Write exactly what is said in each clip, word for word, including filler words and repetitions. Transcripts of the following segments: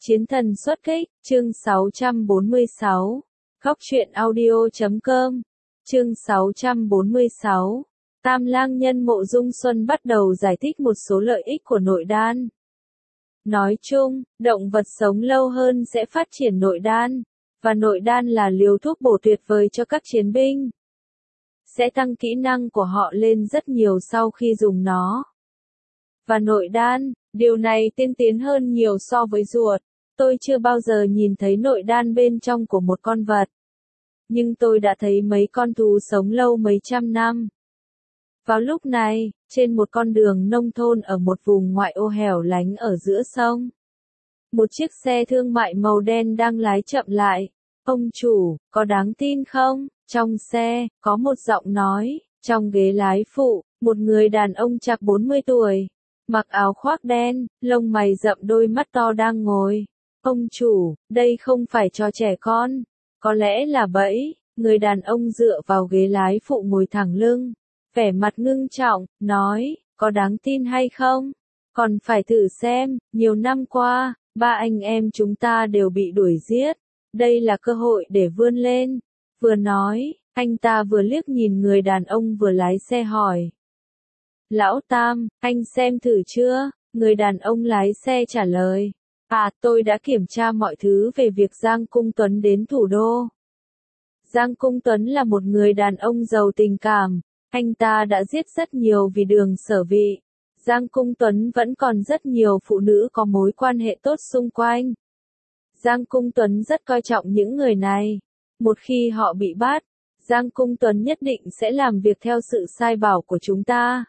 Chiến thần xuất kích, chương sáu trăm bốn mươi sáu. Góc truyện audio chấm com. Chương sáu trăm bốn mươi sáu. Tam lang nhân Mộ Dung Xuân bắt đầu giải thích một số lợi ích của nội đan. Nói chung, động vật sống lâu hơn sẽ phát triển nội đan, và nội đan là liều thuốc bổ tuyệt vời cho các chiến binh. Sẽ tăng kỹ năng của họ lên rất nhiều sau khi dùng nó. Và nội đan, điều này tiên tiến hơn nhiều so với ruột. Tôi chưa bao giờ nhìn thấy nội đan bên trong của một con vật. Nhưng tôi đã thấy mấy con thú sống lâu mấy trăm năm. Vào lúc này, trên một con đường nông thôn ở một vùng ngoại ô hẻo lánh ở giữa sông, một chiếc xe thương mại màu đen đang lái chậm lại. Ông chủ, có đáng tin không? Trong xe, có một giọng nói. Trong ghế lái phụ, một người đàn ông chạc bốn mươi tuổi, mặc áo khoác đen, lông mày rậm, đôi mắt to đang ngồi. Ông chủ, đây không phải trò trẻ con. Có lẽ là bẫy. Người đàn ông dựa vào ghế lái phụ ngồi thẳng lưng, vẻ mặt ngưng trọng, nói, có đáng tin hay không? Còn phải thử xem, nhiều năm qua, ba anh em chúng ta đều bị đuổi giết. Đây là cơ hội để vươn lên. Vừa nói, anh ta vừa liếc nhìn người đàn ông vừa lái xe hỏi. Lão Tam, anh xem thử chưa? Người đàn ông lái xe trả lời. À, tôi đã kiểm tra mọi thứ về việc Giang Cung Tuấn đến thủ đô. Giang Cung Tuấn là một người đàn ông giàu tình cảm. Anh ta đã giết rất nhiều vì Đường Sở Vị. Giang Cung Tuấn vẫn còn rất nhiều phụ nữ có mối quan hệ tốt xung quanh. Giang Cung Tuấn rất coi trọng những người này. Một khi họ bị bắt, Giang Cung Tuấn nhất định sẽ làm việc theo sự sai bảo của chúng ta.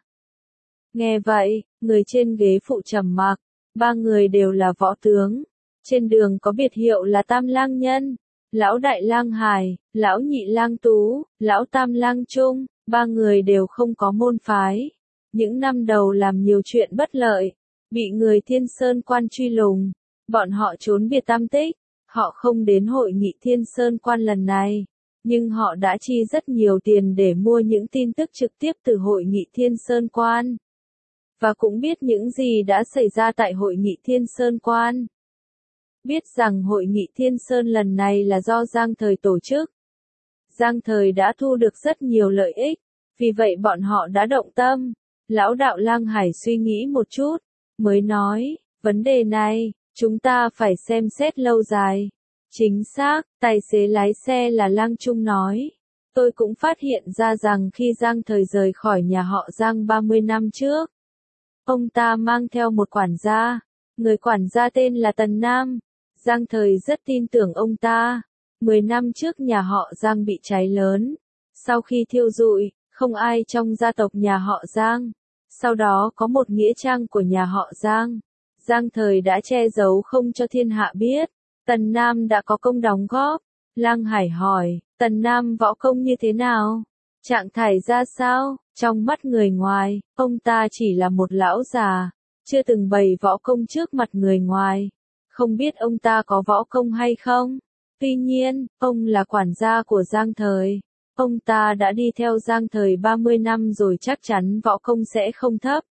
Nghe vậy, người trên ghế phụ trầm mặc. Ba người đều là võ tướng. Trên đường có biệt hiệu là Tam Lang Nhân, Lão Đại Lang Hải, Lão Nhị Lang Tú, Lão Tam Lang Trung. Ba người đều không có môn phái. Những năm đầu làm nhiều chuyện bất lợi, bị người Thiên Sơn Quan truy lùng. Bọn họ trốn biệt tam tích. Họ không đến hội nghị Thiên Sơn Quan lần này, nhưng họ đã chi rất nhiều tiền để mua những tin tức trực tiếp từ hội nghị Thiên Sơn Quan. Và cũng biết những gì đã xảy ra tại hội nghị Thiên Sơn Quan. Biết rằng hội nghị Thiên Sơn lần này là do Giang Thời tổ chức. Giang Thời đã thu được rất nhiều lợi ích, vì vậy bọn họ đã động tâm. Lão đạo Lang Hải suy nghĩ một chút, mới nói, vấn đề này, chúng ta phải xem xét lâu dài. Chính xác, tài xế lái xe là Lang Trung nói. Tôi cũng phát hiện ra rằng khi Giang Thời rời khỏi nhà họ Giang ba mươi năm trước, ông ta mang theo một quản gia. Người quản gia tên là Tần Nam. Giang Thời rất tin tưởng ông ta. Mười năm trước nhà họ Giang bị cháy lớn. Sau khi thiêu rụi, không ai trong gia tộc nhà họ Giang. Sau đó có một nghĩa trang của nhà họ Giang. Giang Thời đã che giấu không cho thiên hạ biết. Tần Nam đã có công đóng góp. Lang Hải hỏi, Tần Nam võ công như thế nào? Trạng thái ra sao? Trong mắt người ngoài, ông ta chỉ là một lão già, chưa từng bày võ công trước mặt người ngoài. Không biết ông ta có võ công hay không? Tuy nhiên, ông là quản gia của Giang Thời. Ông ta đã đi theo Giang Thời ba mươi năm rồi, chắc chắn võ công sẽ không thấp.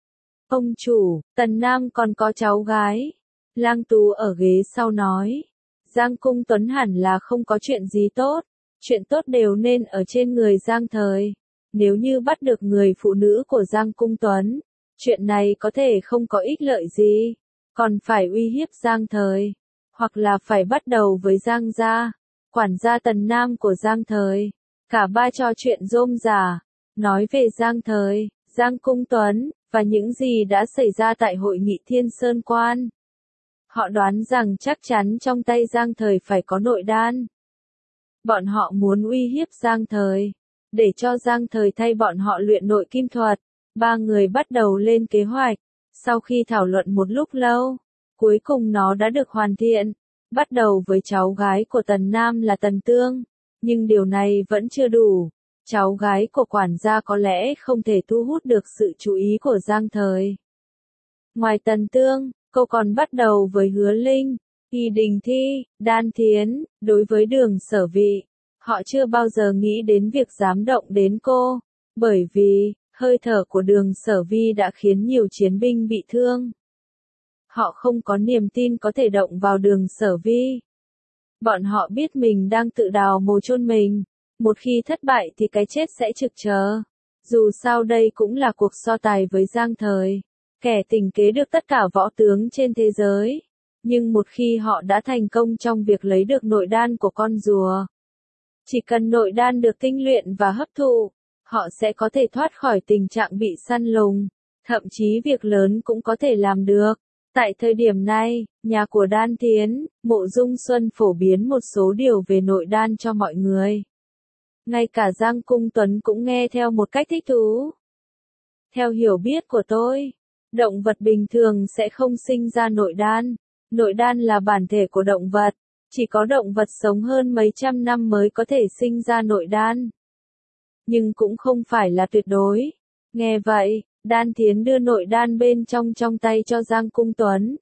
Ông chủ, Tần Nam còn có cháu gái. Lang Tú ở ghế sau nói. Giang Cung Tuấn hẳn là không có chuyện gì tốt. Chuyện tốt đều nên ở trên người Giang Thời. Nếu như bắt được người phụ nữ của Giang Cung Tuấn, chuyện này có thể không có ích lợi gì. Còn phải uy hiếp Giang Thời. Hoặc là phải bắt đầu với Giang gia, quản gia Tần Nam của Giang Thời. Cả ba trò chuyện rôm rả, nói về Giang Thời, Giang Cung Tuấn, và những gì đã xảy ra tại hội nghị Thiên Sơn Quan. Họ đoán rằng chắc chắn trong tay Giang Thời phải có nội đan. Bọn họ muốn uy hiếp Giang Thời, để cho Giang Thời thay bọn họ luyện nội kim thuật. Ba người bắt đầu lên kế hoạch. Sau khi thảo luận một lúc lâu, cuối cùng nó đã được hoàn thiện. Bắt đầu với cháu gái của Tần Nam là Tần Tương. Nhưng điều này vẫn chưa đủ. Cháu gái của quản gia có lẽ không thể thu hút được sự chú ý của Giang Thời. Ngoài Tần Tương, cô còn bắt đầu với Hứa Linh, Y Đình Thi, Đan Thiến. Đối với Đường Sở Vị, họ chưa bao giờ nghĩ đến việc dám động đến cô. Bởi vì, hơi thở của Đường Sở Vi đã khiến nhiều chiến binh bị thương. Họ không có niềm tin có thể động vào Đường Sở Vi. Bọn họ biết mình đang tự đào mồ chôn mình. Một khi thất bại thì cái chết sẽ trực chờ. Dù sao đây cũng là cuộc so tài với Giang Thời. Kẻ tình kế được tất cả võ tướng trên thế giới. Nhưng một khi họ đã thành công trong việc lấy được nội đan của con rùa, chỉ cần nội đan được tinh luyện và hấp thụ, họ sẽ có thể thoát khỏi tình trạng bị săn lùng. Thậm chí việc lớn cũng có thể làm được. Tại thời điểm này, nhà của Đan Thiến, Mộ Dung Xuân phổ biến một số điều về nội đan cho mọi người. Ngay cả Giang Cung Tuấn cũng nghe theo một cách thích thú. Theo hiểu biết của tôi, động vật bình thường sẽ không sinh ra nội đan. Nội đan là bản thể của động vật. Chỉ có động vật sống hơn mấy trăm năm mới có thể sinh ra nội đan. Nhưng cũng không phải là tuyệt đối. Nghe vậy, Đan Thiến đưa nội đan bên trong trong tay cho Giang Cung Tuấn.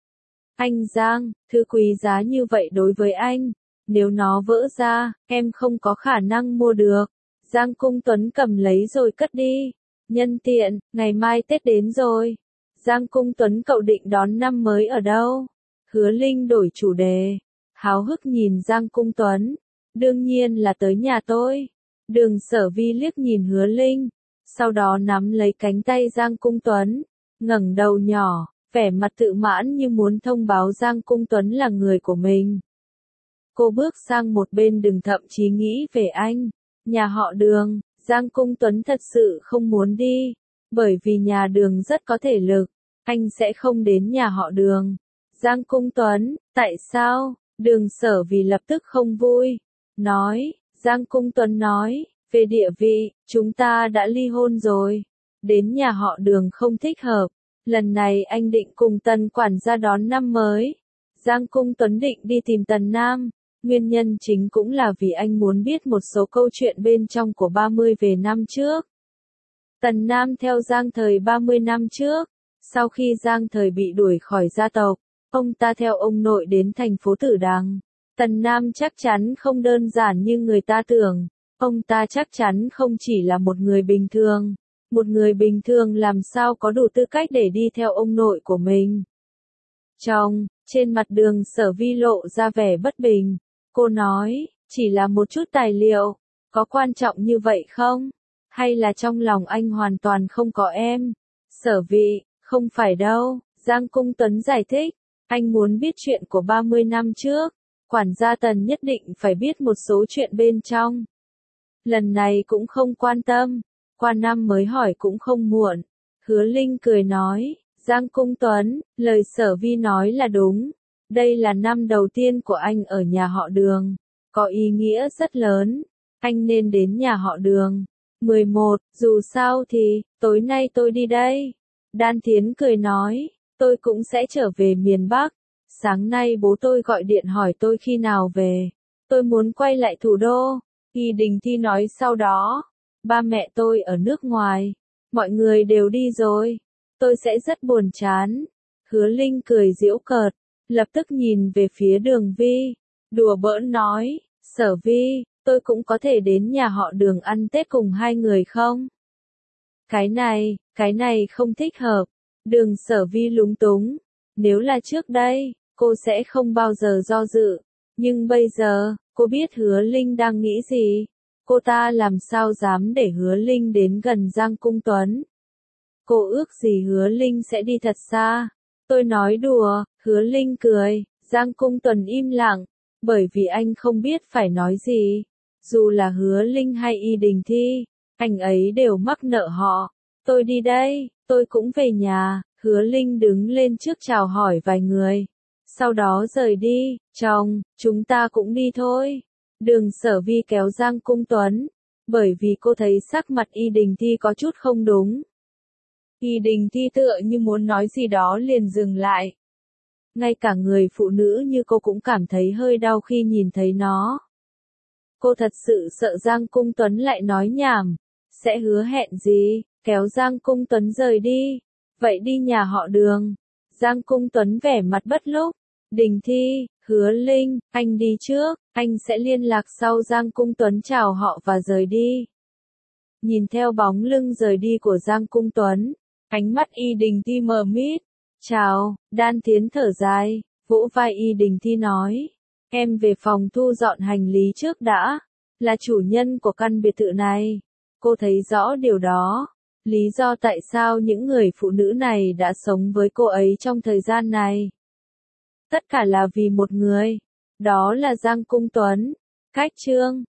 Anh Giang, thứ quý giá như vậy đối với anh. Nếu nó vỡ ra, em không có khả năng mua được. Giang Cung Tuấn cầm lấy rồi cất đi. Nhân tiện, ngày mai Tết đến rồi. Giang Cung Tuấn, cậu định đón năm mới ở đâu? Hứa Linh đổi chủ đề. Háo hức nhìn Giang Cung Tuấn. Đương nhiên là tới nhà tôi. Đường Sở Vi liếc nhìn Hứa Linh. Sau đó nắm lấy cánh tay Giang Cung Tuấn. Ngẩng đầu nhỏ, vẻ mặt tự mãn như muốn thông báo Giang Cung Tuấn là người của mình. Cô bước sang một bên, đừng thậm chí nghĩ về anh. Nhà họ Đường, Giang Cung Tuấn thật sự không muốn đi. Bởi vì nhà Đường rất có thể lực. Anh sẽ không đến nhà họ Đường. Giang Cung Tuấn, tại sao? Đường Sở Vi lập tức không vui. Nói, Giang Cung Tuấn nói, về địa vị, chúng ta đã ly hôn rồi. Đến nhà họ Đường không thích hợp. Lần này anh định cùng Tần quản gia đón năm mới. Giang Cung Tuấn định đi tìm Tần Nam. Nguyên nhân chính cũng là vì anh muốn biết một số câu chuyện bên trong của ba mươi về năm trước. Tần Nam theo Giang Thời ba mươi năm trước. Sau khi Giang Thời bị đuổi khỏi gia tộc, ông ta theo ông nội đến thành phố Tử Đằng. Tần Nam chắc chắn không đơn giản như người ta tưởng. Ông ta chắc chắn không chỉ là một người bình thường. Một người bình thường làm sao có đủ tư cách để đi theo ông nội của mình. Trong, trên mặt Đường Sở Vi lộ ra vẻ bất bình. Cô nói, chỉ là một chút tài liệu, có quan trọng như vậy không? Hay là trong lòng anh hoàn toàn không có em? Sở Vi, không phải đâu, Giang Cung Tuấn giải thích. Anh muốn biết chuyện của ba mươi năm trước. Quản gia Tần nhất định phải biết một số chuyện bên trong. Lần này cũng không quan tâm. Qua năm mới hỏi cũng không muộn. Hứa Linh cười nói, Giang Cung Tuấn, lời Sở Vi nói là đúng. Đây là năm đầu tiên của anh ở nhà họ Đường. Có ý nghĩa rất lớn. Anh nên đến nhà họ Đường. mười một, dù sao thì, tối nay tôi đi đây. Đan Thiến cười nói, tôi cũng sẽ trở về miền Bắc. Sáng nay bố tôi gọi điện hỏi tôi khi nào về. Tôi muốn quay lại thủ đô. Y Đình Thi nói sau đó. Ba mẹ tôi ở nước ngoài. Mọi người đều đi rồi. Tôi sẽ rất buồn chán. Hứa Linh cười giễu cợt. Lập tức nhìn về phía Đường Vi. Đùa bỡn nói. Sở Vi, tôi cũng có thể đến nhà họ Đường ăn Tết cùng hai người không? Cái này, cái này không thích hợp. Đường Sở Vi lúng túng. Nếu là trước đây, cô sẽ không bao giờ do dự. Nhưng bây giờ, cô biết Hứa Linh đang nghĩ gì. Cô ta làm sao dám để Hứa Linh đến gần Giang Cung Tuấn. Cô ước gì Hứa Linh sẽ đi thật xa. Tôi nói đùa, Hứa Linh cười. Giang Cung Tuấn im lặng. Bởi vì anh không biết phải nói gì. Dù là Hứa Linh hay Y Đình Thi, anh ấy đều mắc nợ họ. Tôi đi đây, tôi cũng về nhà. Hứa Linh đứng lên trước chào hỏi vài người. Sau đó rời đi. Chồng, chúng ta cũng đi thôi. Đường Sở Vi kéo Giang Cung Tuấn. Bởi vì cô thấy sắc mặt Y Đình Thi có chút không đúng. Y Đình Thi tựa như muốn nói gì đó liền dừng lại. Ngay cả người phụ nữ như cô cũng cảm thấy hơi đau khi nhìn thấy nó. Cô thật sự sợ Giang Cung Tuấn lại nói nhảm. Sẽ hứa hẹn gì, kéo Giang Cung Tuấn rời đi. Vậy đi nhà họ Đường. Giang Cung Tuấn vẻ mặt bất lúc. Đình Thi, Hứa Linh, anh đi trước, anh sẽ liên lạc sau. Giang Cung Tuấn chào họ và rời đi. Nhìn theo bóng lưng rời đi của Giang Cung Tuấn, ánh mắt Y Đình Thi mờ mịt. Chào, Đan Tiến thở dài, vỗ vai Y Đình Thi nói. Em về phòng thu dọn hành lý trước đã. Là chủ nhân của căn biệt thự này. Cô thấy rõ điều đó. Lý do tại sao những người phụ nữ này đã sống với cô ấy trong thời gian này. Tất cả là vì một người. Đó là Giang Cung Tuấn. Cách chương